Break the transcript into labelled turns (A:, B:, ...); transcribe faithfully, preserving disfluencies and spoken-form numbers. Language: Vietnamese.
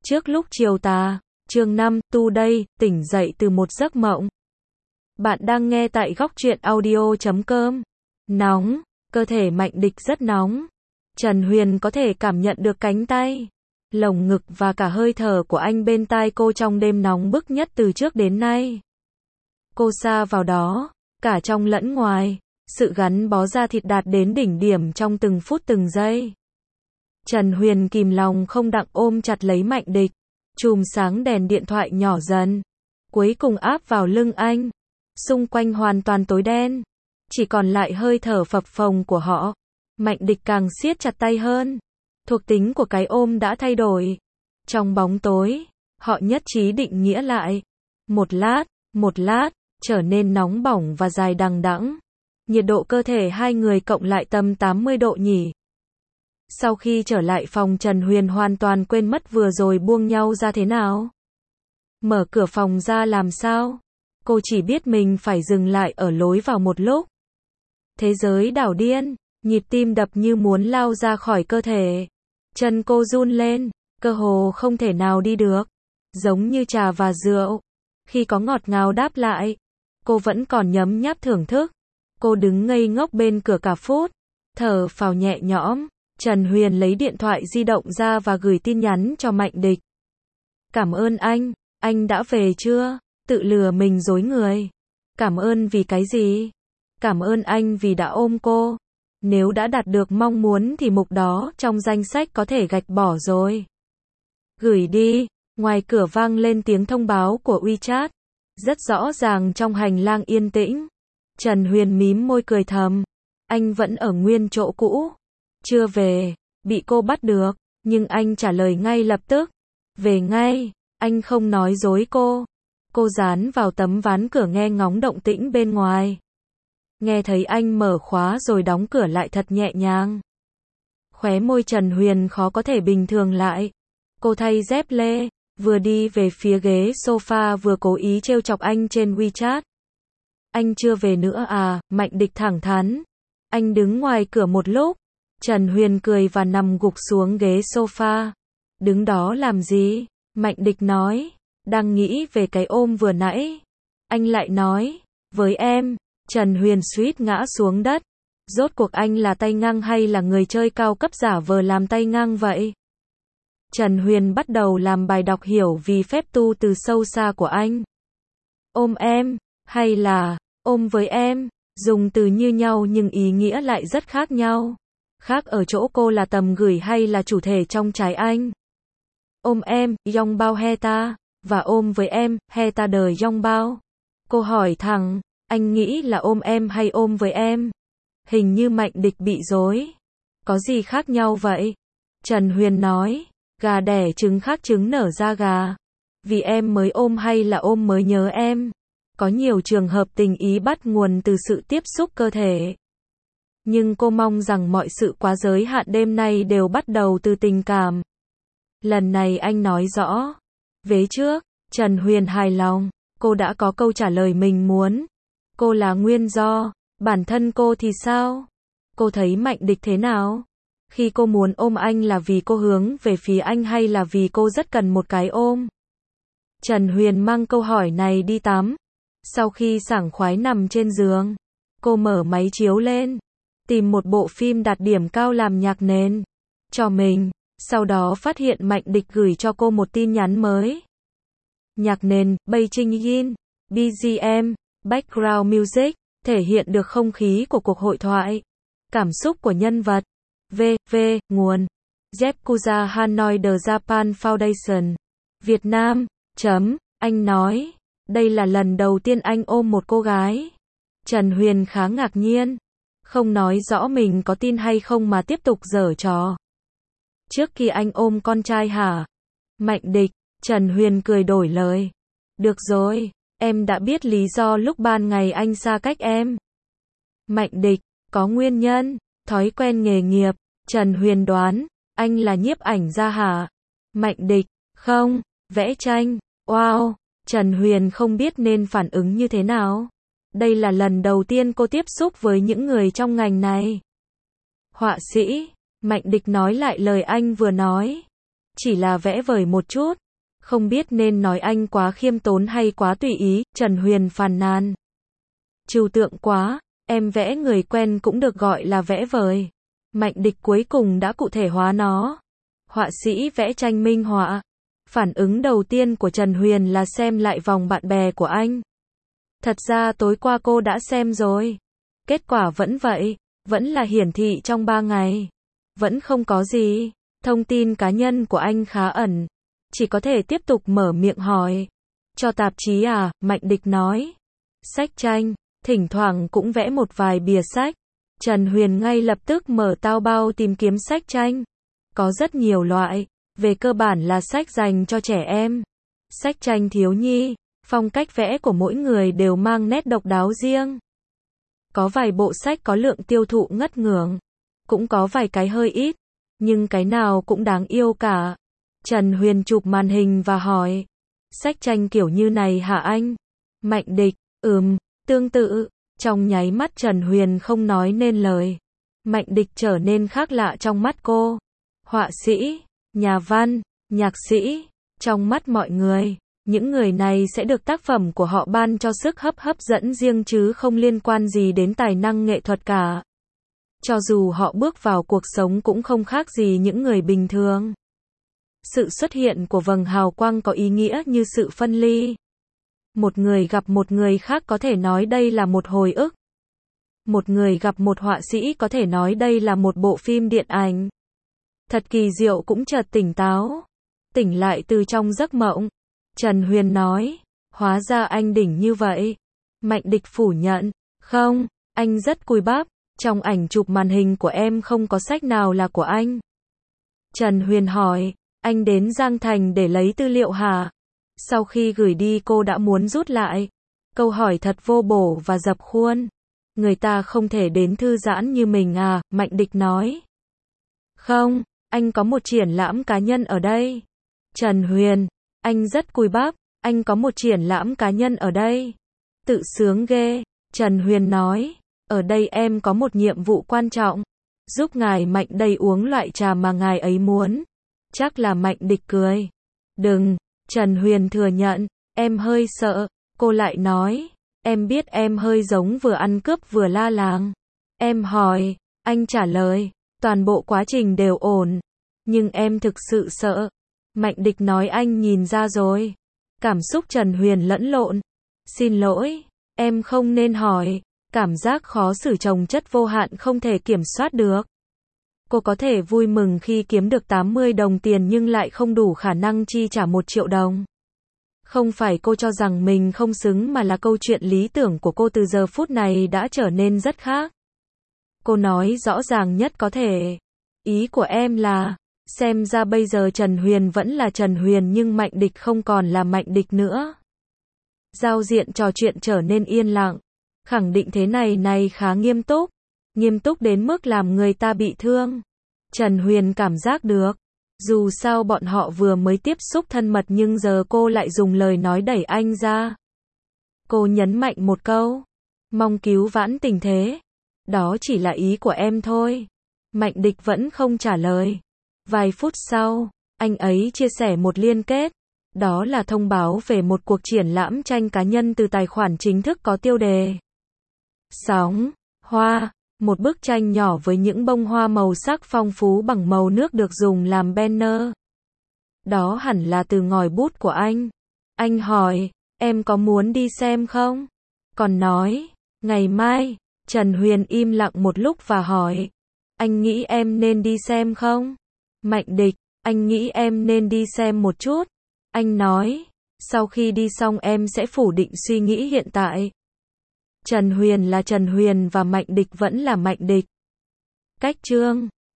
A: Trước lúc chiều tà, chương năm, tu đây, tỉnh dậy từ một giấc mộng. Bạn đang nghe tại góc truyện audio chấm com. Nóng, cơ thể Mạnh Địch rất nóng. Trần Huyền có thể cảm nhận được cánh tay, lồng ngực và cả hơi thở của anh bên tai cô trong đêm nóng bức nhất từ trước đến nay. Cô sa vào đó, cả trong lẫn ngoài, sự gắn bó da thịt đạt đến đỉnh điểm trong từng phút từng giây. Trần Huyền kìm lòng không đặng ôm chặt lấy Mạnh Địch. Chùm sáng đèn điện thoại nhỏ dần, cuối cùng áp vào lưng anh. Xung quanh hoàn toàn tối đen, chỉ còn lại hơi thở phập phồng của họ. Mạnh Địch càng siết chặt tay hơn. Thuộc tính của cái ôm đã thay đổi. Trong bóng tối, họ nhất trí định nghĩa lại. Một lát, một lát, trở nên nóng bỏng và dài đằng đẵng. Nhiệt độ cơ thể hai người cộng lại tầm tám mươi độ nhỉ. Sau khi trở lại phòng, Trần Huyền hoàn toàn quên mất vừa rồi buông nhau ra thế nào. Mở cửa phòng ra làm sao? Cô chỉ biết mình phải dừng lại ở lối vào một lúc. Thế giới đảo điên, nhịp tim đập như muốn lao ra khỏi cơ thể. Chân cô run lên, cơ hồ không thể nào đi được. Giống như trà và rượu. Khi có ngọt ngào đáp lại, cô vẫn còn nhấm nháp thưởng thức. Cô đứng ngây ngốc bên cửa cả phút, thở phào nhẹ nhõm. Trần Huyền lấy điện thoại di động ra và gửi tin nhắn cho Mạnh Địch. Cảm ơn anh, anh đã về chưa? Tự lừa mình dối người. Cảm ơn vì cái gì? Cảm ơn anh vì đã ôm cô. Nếu đã đạt được mong muốn thì mục đó trong danh sách có thể gạch bỏ rồi. Gửi đi. Ngoài cửa vang lên tiếng thông báo của WeChat. Rất rõ ràng trong hành lang yên tĩnh. Trần Huyền mím môi cười thầm. Anh vẫn ở nguyên chỗ cũ. Chưa về, bị cô bắt được, nhưng anh trả lời ngay lập tức. Về ngay, anh không nói dối cô. Cô dán vào tấm ván cửa nghe ngóng động tĩnh bên ngoài. Nghe thấy anh mở khóa rồi đóng cửa lại thật nhẹ nhàng. Khóe môi Trần Huyền khó có thể bình thường lại. Cô thay dép lê, vừa đi về phía ghế sofa vừa cố ý trêu chọc anh trên WeChat. Anh chưa về nữa à? Mạnh Địch thẳng thắn. Anh đứng ngoài cửa một lúc. Trần Huyền cười và nằm gục xuống ghế sofa. Đứng đó làm gì? Mạnh Địch nói. Đang nghĩ về cái ôm vừa nãy. Anh lại nói. Với em. Trần Huyền suýt ngã xuống đất. Rốt cuộc anh là tay ngang hay là người chơi cao cấp giả vờ làm tay ngang vậy? Trần Huyền bắt đầu làm bài đọc hiểu vì phép tu từ sâu xa của anh. Ôm em, hay là ôm với em, dùng từ như nhau nhưng ý nghĩa lại rất khác nhau. Khác ở chỗ cô là tầm gửi hay là chủ thể trong trái anh. Ôm em, yong bao he ta, và ôm với em, he ta đời yong bao. Cô hỏi thẳng, anh nghĩ là ôm em hay ôm với em? Hình như Mạnh Địch bị rối. Có gì khác nhau vậy? Trần Huyền nói, gà đẻ trứng khác trứng nở ra gà. Vì em mới ôm hay là ôm mới nhớ em? Có nhiều trường hợp tình ý bắt nguồn từ sự tiếp xúc cơ thể. Nhưng cô mong rằng mọi sự quá giới hạn đêm nay đều bắt đầu từ tình cảm. Lần này anh nói rõ. Vế trước, Trần Huyền hài lòng. Cô đã có câu trả lời mình muốn. Cô là nguyên do. Bản thân cô thì sao? Cô thấy Mạnh Địch thế nào? Khi cô muốn ôm anh là vì cô hướng về phía anh hay là vì cô rất cần một cái ôm? Trần Huyền mang câu hỏi này đi tắm. Sau khi sảng khoái nằm trên giường, cô mở máy chiếu lên. Tìm một bộ phim đạt điểm cao làm nhạc nền cho mình, sau đó phát hiện Mạnh Địch gửi cho cô một tin nhắn mới. Nhạc nền, Beijing Yin, bê giê em, Background Music, thể hiện được không khí của cuộc hội thoại, cảm xúc của nhân vật. V, V, nguồn, Yakuza Hanoi The Japan Foundation, Việt Nam, chấm, anh nói, đây là lần đầu tiên anh ôm một cô gái. Trần Huyền khá ngạc nhiên. Không nói rõ mình có tin hay không mà tiếp tục giở trò. Trước khi anh ôm con trai hả? Mạnh Địch, Trần Huyền cười đổi lời. Được rồi, em đã biết lý do lúc ban ngày anh xa cách em. Mạnh Địch, có nguyên nhân, thói quen nghề nghiệp. Trần Huyền đoán, anh là nhiếp ảnh gia hả? Mạnh Địch, không, vẽ tranh. Wow, Trần Huyền không biết nên phản ứng như thế nào. Đây là lần đầu tiên cô tiếp xúc với những người trong ngành này. Họa sĩ, Mạnh Địch nói lại lời anh vừa nói. chỉ là vẽ vời một chút. Không biết nên nói anh quá khiêm tốn hay quá tùy ý, Trần Huyền phàn nàn. Trừu tượng quá, em vẽ người quen cũng được gọi là vẽ vời. Mạnh Địch cuối cùng đã cụ thể hóa nó. Họa sĩ vẽ tranh minh họa. Phản ứng đầu tiên của Trần Huyền là xem lại vòng bạn bè của anh. Thật ra tối qua cô đã xem rồi. Kết quả vẫn vậy, vẫn là hiển thị trong ba ngày. Vẫn không có gì. Thông tin cá nhân của anh khá ẩn. Chỉ có thể tiếp tục mở miệng hỏi. Cho tạp chí à, Mạnh Địch nói. Sách tranh, thỉnh thoảng cũng vẽ một vài bìa sách. Trần Huyền ngay lập tức mở Taobao tìm kiếm sách tranh. Có rất nhiều loại, về cơ bản là sách dành cho trẻ em. Sách tranh thiếu nhi, phong cách vẽ của mỗi người đều mang nét độc đáo riêng. Có vài bộ sách có lượng tiêu thụ ngất ngưỡng, cũng có vài cái hơi ít, nhưng cái nào cũng đáng yêu cả. Trần Huyền chụp màn hình và hỏi, sách tranh kiểu như này hả anh? Mạnh Địch, ừm, tương tự. Trong nháy mắt Trần Huyền không nói nên lời. Mạnh Địch trở nên khác lạ trong mắt cô. Họa sĩ, nhà văn, nhạc sĩ, trong mắt mọi người, những người này sẽ được tác phẩm của họ ban cho sức hấp hấp dẫn riêng chứ không liên quan gì đến tài năng nghệ thuật cả. Cho dù họ bước vào cuộc sống cũng không khác gì những người bình thường. Sự xuất hiện của vầng hào quang có ý nghĩa như sự phân ly. Một người gặp một người khác có thể nói đây là một hồi ức. Một người gặp một họa sĩ có thể nói đây là một bộ phim điện ảnh. Thật kỳ diệu cũng chợt tỉnh táo. Tỉnh lại từ trong giấc mộng. Trần Huyền nói, hóa ra anh đỉnh như vậy. Mạnh Địch phủ nhận, không, anh rất cùi bắp. Trong ảnh chụp màn hình của em không có sách nào là của anh. Trần Huyền hỏi, anh đến Giang Thành để lấy tư liệu hả? Sau khi gửi đi cô đã muốn rút lại. Câu hỏi thật vô bổ và dập khuôn. Người ta không thể đến thư giãn như mình à, Mạnh Địch nói. Không, anh có một triển lãm cá nhân ở đây. Trần Huyền, anh rất cùi bắp, anh có một triển lãm cá nhân ở đây. Tự sướng ghê, Trần Huyền nói, ở đây em có một nhiệm vụ quan trọng. Giúp ngài Mạnh đây uống loại trà mà ngài ấy muốn. Chắc là Mạnh Địch cười. Đừng. Trần Huyền thừa nhận, em hơi sợ. Cô lại nói, em biết em hơi giống vừa ăn cướp vừa la làng. Em hỏi, anh trả lời, toàn bộ quá trình đều ổn. Nhưng em thực sự sợ. Mạnh Địch nói anh nhìn ra rồi. Cảm xúc Trần Huyền lẫn lộn. Xin lỗi, em không nên hỏi. Cảm giác khó xử chồng chất vô hạn không thể kiểm soát được. Cô có thể vui mừng khi kiếm được tám mươi đồng tiền nhưng lại không đủ khả năng chi trả một triệu đồng. Không phải cô cho rằng mình không xứng mà là câu chuyện lý tưởng của cô từ giờ phút này đã trở nên rất khác. Cô nói rõ ràng nhất có thể. Ý của em là, xem ra bây giờ Trần Huyền vẫn là Trần Huyền nhưng Mạnh Địch không còn là Mạnh Địch nữa. Giao diện trò chuyện trở nên yên lặng. Khẳng định thế này này khá nghiêm túc. Nghiêm túc đến mức làm người ta bị thương. Trần Huyền cảm giác được. Dù sao bọn họ vừa mới tiếp xúc thân mật nhưng giờ cô lại dùng lời nói đẩy anh ra. Cô nhấn mạnh một câu. Mong cứu vãn tình thế. Đó chỉ là ý của em thôi. Mạnh Địch vẫn không trả lời. Vài phút sau, anh ấy chia sẻ một liên kết. Đó là thông báo về một cuộc triển lãm tranh cá nhân từ tài khoản chính thức có tiêu đề. Sóng, hoa. Một bức tranh nhỏ với những bông hoa màu sắc phong phú bằng màu nước được dùng làm banner. Đó hẳn là từ ngòi bút của anh. Anh hỏi, em có muốn đi xem không? Còn nói, ngày mai. Trần Huyền im lặng một lúc và hỏi, anh nghĩ em nên đi xem không? Mạnh Địch, anh nghĩ em nên đi xem một chút. Anh nói, sau khi đi xong em sẽ phủ định suy nghĩ hiện tại. Trần Huyền là Trần Huyền và Mạnh Địch vẫn là Mạnh Địch. Cách chương